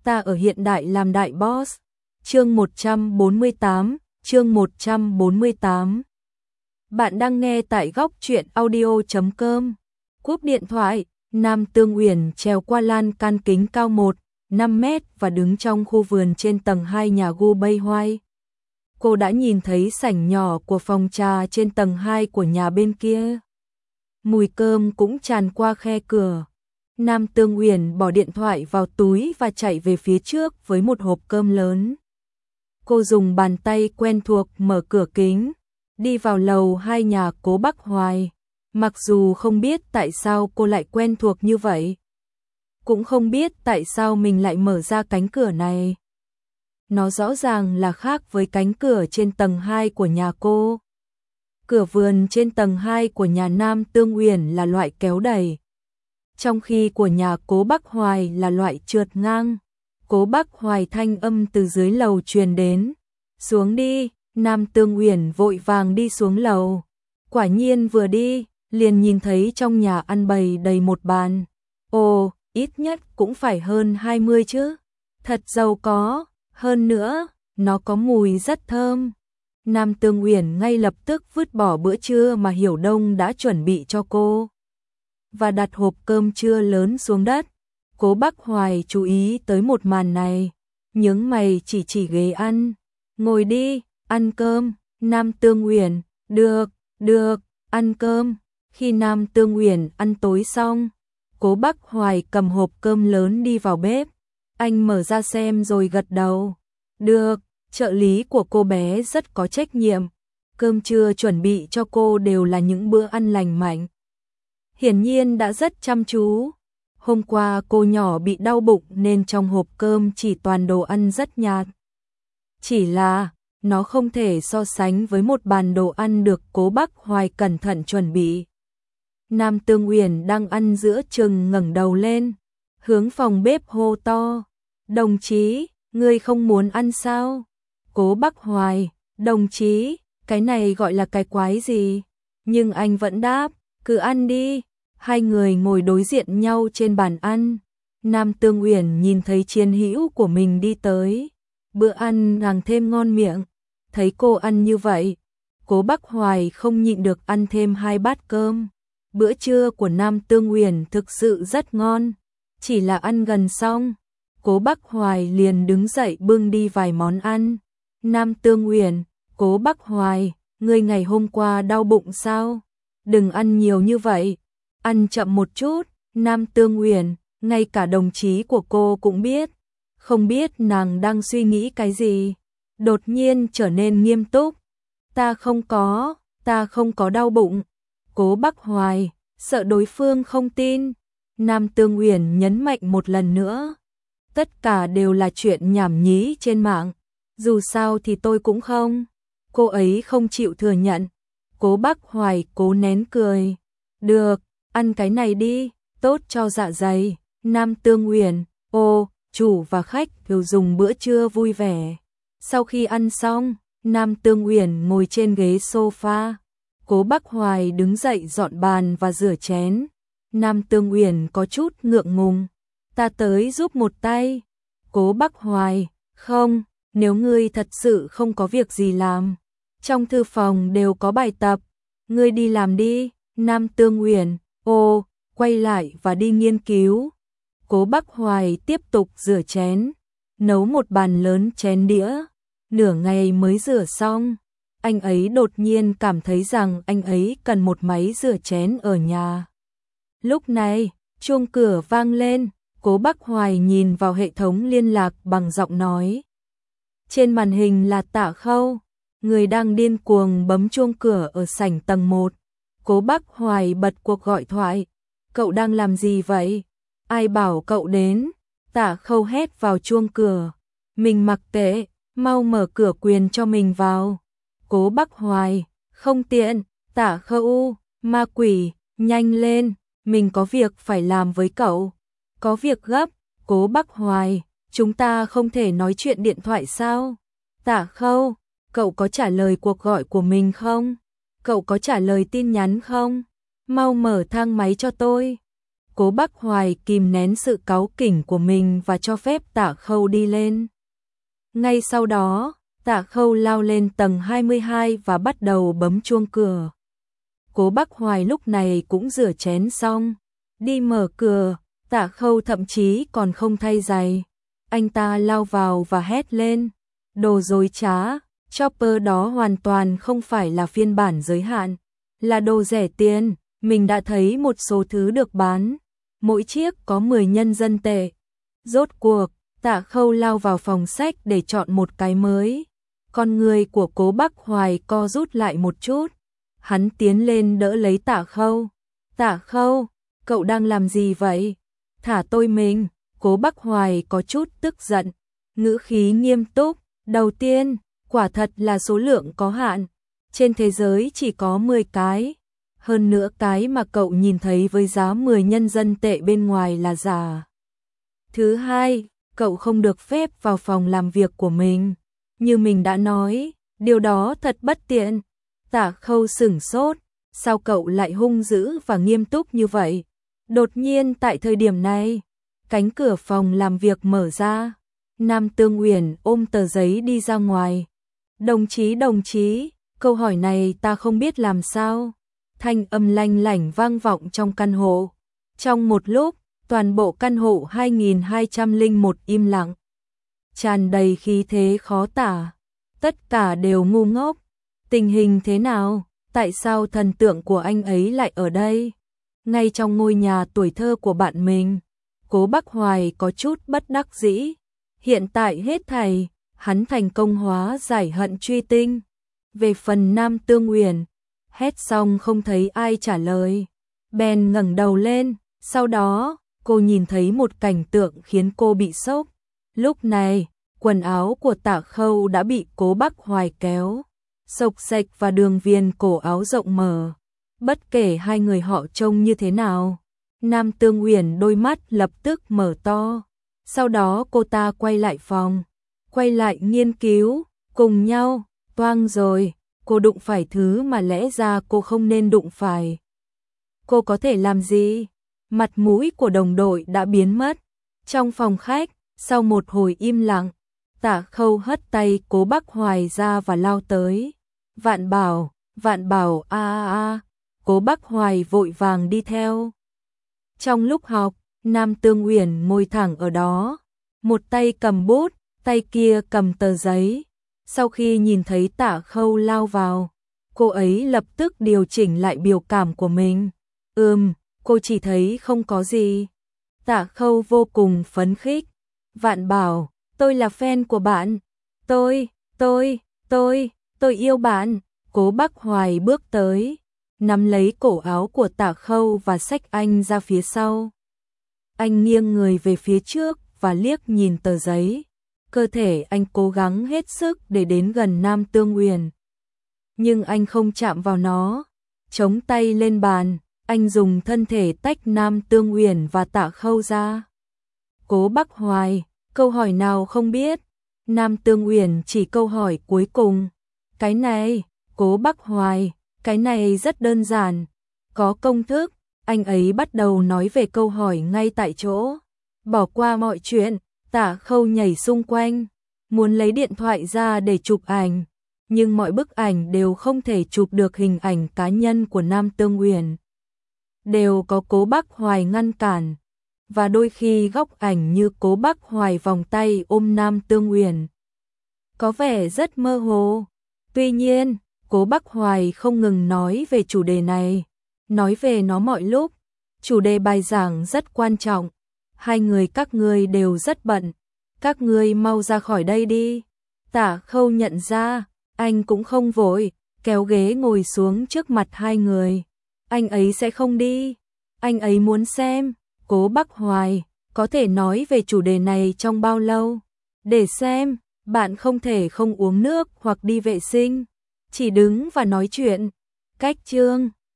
ta ở hiện đại làm đại boss. Chương 148, chương 148. Bạn đang nghe tại góc truyện audio.com. Cúp điện thoại, Nam Tương Uyển trèo qua lan can kính cao 1,5 mét và đứng trong khu vườn trên tầng 2 nhà Gu Bay Hoai. Cô đã nhìn thấy sảnh nhỏ của phòng trà trên tầng 2 của nhà bên kia. Mùi cơm cũng tràn qua khe cửa. Nam Tương Uyển bỏ điện thoại vào túi và chạy về phía trước với một hộp cơm lớn. Cô dùng bàn tay quen thuộc mở cửa kính, đi vào lầu 2 nhà Cố Bắc Hoài. Mặc dù không biết tại sao cô lại quen thuộc như vậy, cũng không biết tại sao mình lại mở ra cánh cửa này. Nó rõ ràng là khác với cánh cửa trên tầng 2 của nhà cô. Cửa vườn trên tầng 2 của nhà Nam Tương Uyển là loại kéo đẩy, trong khi của nhà Cố Bắc Hoài là loại trượt ngang. Cố Bắc Hoài thanh âm từ dưới lầu truyền đến. Xuống đi. Nam Tương Uyển vội vàng đi xuống lầu. Quả nhiên vừa đi, liền nhìn thấy trong nhà ăn bày đầy một bàn. Ồ, ít nhất cũng phải hơn 20 chứ. Thật giàu có, hơn nữa, nó có mùi rất thơm. Nam Tương Uyển ngay lập tức vứt bỏ bữa trưa mà Hiểu Đông đã chuẩn bị cho cô và đặt hộp cơm trưa lớn xuống đất. Cố Bắc Hoài chú ý tới một màn này, nhướng mày chỉ ghế ăn. Ngồi đi, ăn cơm. Nam Tương Uyển, được, ăn cơm. Khi Nam Tương Uyển ăn tối xong, Cố Bắc Hoài cầm hộp cơm lớn đi vào bếp. Anh mở ra xem rồi gật đầu. Được, trợ lý của cô bé rất có trách nhiệm. Cơm trưa chuẩn bị cho cô đều là những bữa ăn lành mạnh. Hiển nhiên đã rất chăm chú. Hôm qua cô nhỏ bị đau bụng nên trong hộp cơm chỉ toàn đồ ăn rất nhạt. Chỉ là nó không thể so sánh với một bàn đồ ăn được Cố Bắc Hoài cẩn thận chuẩn bị. Nam Tương Uyển đang ăn giữa chừng ngẩng đầu lên, hướng phòng bếp hô to. Đồng chí, ngươi không muốn ăn sao? Cố Bắc Hoài, đồng chí, cái này gọi là cái quái gì? Nhưng anh vẫn đáp, cứ ăn đi. Hai người ngồi đối diện nhau trên bàn ăn. Nam Tương Uyển nhìn thấy chiến hữu của mình đi tới. Bữa ăn càng thêm ngon miệng. Thấy cô ăn như vậy, Cố Bắc Hoài không nhịn được ăn thêm 2 bát cơm. Bữa trưa của Nam Tương Uyển thực sự rất ngon. Chỉ là ăn gần xong, Cố Bắc Hoài liền đứng dậy bưng đi vài món ăn. Nam Tương Uyển, Cố Bắc Hoài, ngươi ngày hôm qua đau bụng sao? Đừng ăn nhiều như vậy. Ăn chậm một chút. Nam Tương Uyển, ngay cả đồng chí của cô cũng biết. Không biết nàng đang suy nghĩ cái gì. Đột nhiên trở nên nghiêm túc. Ta không có đau bụng. Cố Bắc Hoài, sợ đối phương không tin. Nam Tương Uyển nhấn mạnh một lần nữa. Tất cả đều là chuyện nhảm nhí trên mạng. Dù sao thì tôi cũng không. Cô ấy không chịu thừa nhận. Cố Bắc Hoài cố nén cười. Được, ăn cái này đi, tốt cho dạ dày. Nam Tương Uyển, chủ và khách đều dùng bữa trưa vui vẻ. Sau khi ăn xong, Nam Tương Uyển ngồi trên ghế sofa. Cố Bắc Hoài đứng dậy dọn bàn và rửa chén. Nam Tương Uyển có chút ngượng ngùng. Ta tới giúp một tay. Cố Bắc Hoài, không, nếu ngươi thật sự không có việc gì làm. Trong thư phòng đều có bài tập. Ngươi đi làm đi. Nam Tương Uyển, quay lại và đi nghiên cứu. Cố Bắc Hoài tiếp tục rửa chén, nấu một bàn lớn chén đĩa. Nửa ngày mới rửa xong, anh ấy đột nhiên cảm thấy rằng anh ấy cần một máy rửa chén ở nhà. Lúc này, chuông cửa vang lên, Cố Bắc Hoài nhìn vào hệ thống liên lạc bằng giọng nói. Trên màn hình là Tạ Khâu, người đang điên cuồng bấm chuông cửa ở sảnh tầng 1. Cố Bắc Hoài bật cuộc gọi thoại. Cậu đang làm gì vậy? Ai bảo cậu đến? Tạ Khâu hét vào chuông cửa. Mình mặc kệ, mau mở cửa quyền cho mình vào. Cố Bắc Hoài, không tiện. Tạ Khâu, ma quỷ, nhanh lên, mình có việc phải làm với cậu. Có việc gấp. Cố Bắc Hoài, chúng ta không thể nói chuyện điện thoại sao? Tạ Khâu, cậu có trả lời cuộc gọi của mình không? Cậu có trả lời tin nhắn không? Mau mở thang máy cho tôi. Cố Bắc Hoài kìm nén sự cáu kỉnh của mình và cho phép Tạ Khâu đi lên. Ngay sau đó, Tạ Khâu lao lên tầng 22 và bắt đầu bấm chuông cửa. Cố Bắc Hoài lúc này cũng rửa chén xong, đi mở cửa, Tạ Khâu thậm chí còn không thay giày. Anh ta lao vào và hét lên, đồ dối trá, Chopper đó hoàn toàn không phải là phiên bản giới hạn, là đồ rẻ tiền, mình đã thấy một số thứ được bán, mỗi chiếc có 10 nhân dân tệ. Rốt cuộc, Tạ Khâu lao vào phòng sách để chọn một cái mới. Con người của Cố Bắc Hoài co rút lại một chút. Hắn tiến lên đỡ lấy Tạ Khâu. Tạ Khâu, cậu đang làm gì vậy? Thả tôi mình. Cố Bắc Hoài có chút tức giận, ngữ khí nghiêm túc. Đầu tiên, quả thật là số lượng có hạn. Trên thế giới chỉ có 10 cái. Hơn nữa cái mà cậu nhìn thấy với giá 10 nhân dân tệ bên ngoài là giả. Thứ hai, cậu không được phép vào phòng làm việc của mình. Như mình đã nói, điều đó thật bất tiện. Tạ Khâu sửng sốt, sao cậu lại hung dữ và nghiêm túc như vậy? Đột nhiên tại thời điểm này, cánh cửa phòng làm việc mở ra. Nam Tương Uyển ôm tờ giấy đi ra ngoài. Đồng chí, câu hỏi này ta không biết làm sao. Thanh âm lanh lảnh vang vọng trong căn hộ. Trong một lúc, toàn bộ căn hộ 2201 im lặng. Tràn đầy khí thế khó tả. Tất cả đều ngu ngốc. Tình hình thế nào? Tại sao thần tượng của anh ấy lại ở đây? Ngay trong ngôi nhà tuổi thơ của bạn mình. Cố Bắc Hoài có chút bất đắc dĩ. Hiện tại hết thảy, hắn thành công hóa giải hận truy tinh. Về phần Nam Tương Uyển, hét xong không thấy ai trả lời. Bèn ngẩng đầu lên, sau đó, cô nhìn thấy một cảnh tượng khiến cô bị sốc. Lúc này, quần áo của Tạ Khâu đã bị Cố Bắc Hoài kéo, xộc xệch và đường viền cổ áo rộng mở. Bất kể hai người họ trông như thế nào, Nam Tương Uyển đôi mắt lập tức mở to. Sau đó cô ta quay lại phòng, quay lại nghiên cứu, cùng nhau, toang rồi, cô đụng phải thứ mà lẽ ra cô không nên đụng phải. Cô có thể làm gì? Mặt mũi của đồng đội đã biến mất. Trong phòng khách, sau một hồi im lặng, Tạ Khâu hất tay Cố Bắc Hoài ra và lao tới. Vạn bảo, a. Cố Bắc Hoài vội vàng đi theo. Trong lúc học, Nam Tương Uyển ngồi thẳng ở đó, một tay cầm bút, tay kia cầm tờ giấy. Sau khi nhìn thấy Tạ Khâu lao vào, cô ấy lập tức điều chỉnh lại biểu cảm của mình. Cô chỉ thấy không có gì. Tạ Khâu vô cùng phấn khích. Vạn bảo, tôi là fan của bạn. Tôi yêu bạn. Cố Bắc Hoài bước tới, nắm lấy cổ áo của Tạ Khâu và xách anh ra phía sau. Anh nghiêng người về phía trước và liếc nhìn tờ giấy. Cơ thể anh cố gắng hết sức để đến gần Nam Tương Uyển. Nhưng anh không chạm vào nó. Chống tay lên bàn, anh dùng thân thể tách Nam Tương Uyển và Tạ Khâu ra. Cố Bắc Hoài, câu hỏi nào không biết? Nam Tương Uyển chỉ câu hỏi cuối cùng. Cái này, Cố Bắc Hoài, cái này rất đơn giản. Có công thức, anh ấy bắt đầu nói về câu hỏi ngay tại chỗ. Bỏ qua mọi chuyện, Tạ Khâu nhảy xung quanh, muốn lấy điện thoại ra để chụp ảnh. Nhưng mọi bức ảnh đều không thể chụp được hình ảnh cá nhân của Nam Tương Uyển. Đều có Cố Bắc Hoài ngăn cản. Và đôi khi góc ảnh như Cố Bắc Hoài vòng tay ôm Nam Tương Uyển có vẻ rất mơ hồ. Tuy nhiên, Cố Bắc Hoài không ngừng nói về chủ đề này, nói về nó mọi lúc. Chủ đề bài giảng rất quan trọng. Hai người các ngươi đều rất bận. Các ngươi mau ra khỏi đây đi. Tạ Khâu nhận ra, anh cũng không vội, kéo ghế ngồi xuống trước mặt hai người. Anh ấy sẽ không đi. Anh ấy muốn xem, Cố Bắc Hoài có thể nói về chủ đề này trong bao lâu. Để xem, bạn không thể không uống nước hoặc đi vệ sinh. Chỉ đứng và nói chuyện. Cách chương